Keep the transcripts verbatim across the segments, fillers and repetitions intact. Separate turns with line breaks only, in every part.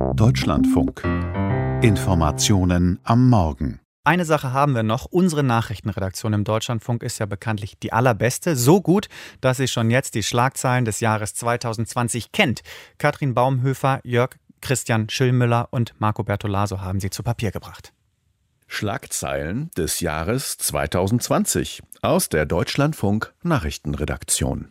Deutschlandfunk. Informationen am Morgen.
Eine Sache haben wir noch. Unsere Nachrichtenredaktion im Deutschlandfunk ist ja bekanntlich die allerbeste. So gut, dass sie schon jetzt die Schlagzeilen des Jahres zwanzig zwanzig kennt. Katrin Baumhöfer, Jörg Christian Schillmüller und Marco Bertolaso haben sie zu Papier gebracht.
Schlagzeilen des Jahres zwanzig zwanzig aus der Deutschlandfunk Nachrichtenredaktion.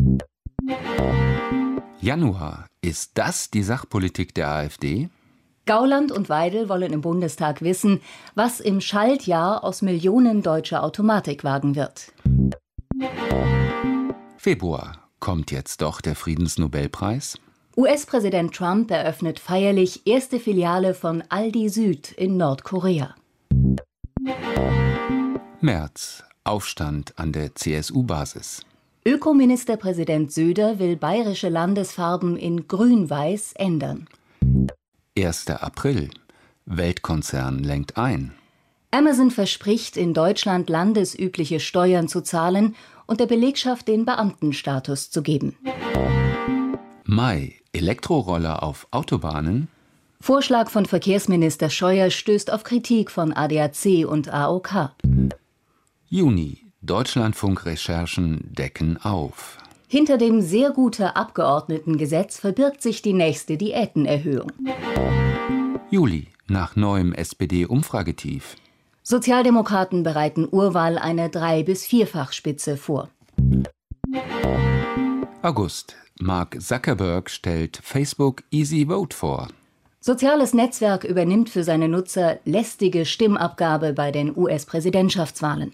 Januar. Ist das die Sachpolitik der AfD?
Gauland und Weidel wollen im Bundestag wissen, was im Schaltjahr aus Millionen deutscher Automatikwagen wird.
Februar. Kommt jetzt doch der Friedensnobelpreis?
U S-Präsident Trump eröffnet feierlich erste Filiale von Aldi Süd in Nordkorea.
März. Aufstand an der C S U-Basis.
Ökoministerpräsident Söder will bayerische Landesfarben in Grün-Weiß ändern.
erster April. Weltkonzern lenkt ein.
Amazon verspricht, in Deutschland landesübliche Steuern zu zahlen und der Belegschaft den Beamtenstatus zu geben.
Mai. Elektroroller auf Autobahnen.
Vorschlag von Verkehrsminister Scheuer stößt auf Kritik von A D A C und A O K.
Juni. Deutschlandfunk-Recherchen decken auf.
Hinter dem sehr guten Abgeordnetengesetz verbirgt sich die nächste Diätenerhöhung.
Juli. Nach neuem S P D-Umfragetief.
Sozialdemokraten bereiten Urwahl eine drei- bis vierfachspitze vor.
August. Mark Zuckerberg stellt Facebook Easy Vote vor.
Soziales Netzwerk übernimmt für seine Nutzer lästige Stimmabgabe bei den U S-Präsidentschaftswahlen.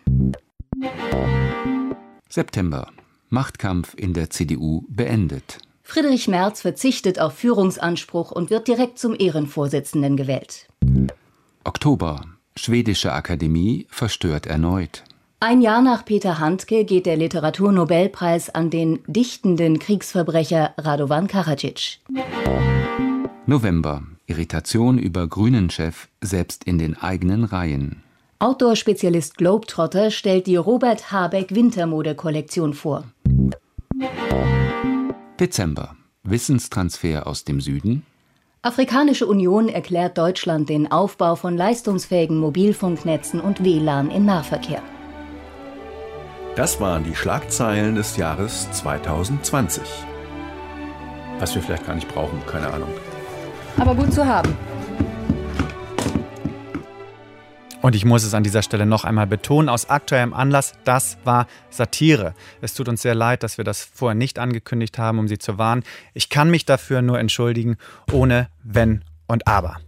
September. Machtkampf in der C D U beendet.
Friedrich Merz verzichtet auf Führungsanspruch und wird direkt zum Ehrenvorsitzenden gewählt.
Oktober. Schwedische Akademie verstört erneut.
Ein Jahr nach Peter Handke geht der Literaturnobelpreis an den dichtenden Kriegsverbrecher Radovan Karadzic.
November. Irritation über Grünen-Chef selbst in den eigenen Reihen.
Outdoor-Spezialist Globetrotter stellt die Robert Habeck Wintermode-Kollektion vor.
Dezember. Wissenstransfer aus dem Süden.
Afrikanische Union erklärt Deutschland den Aufbau von leistungsfähigen Mobilfunknetzen und W L A N im Nahverkehr.
Das waren die Schlagzeilen des Jahres zwanzig zwanzig. Was wir vielleicht gar nicht brauchen, keine Ahnung.
Aber gut zu haben.
Und ich muss es an dieser Stelle noch einmal betonen, aus aktuellem Anlass, das war Satire. Es tut uns sehr leid, dass wir das vorher nicht angekündigt haben, um Sie zu warnen. Ich kann mich dafür nur entschuldigen, ohne Wenn und Aber.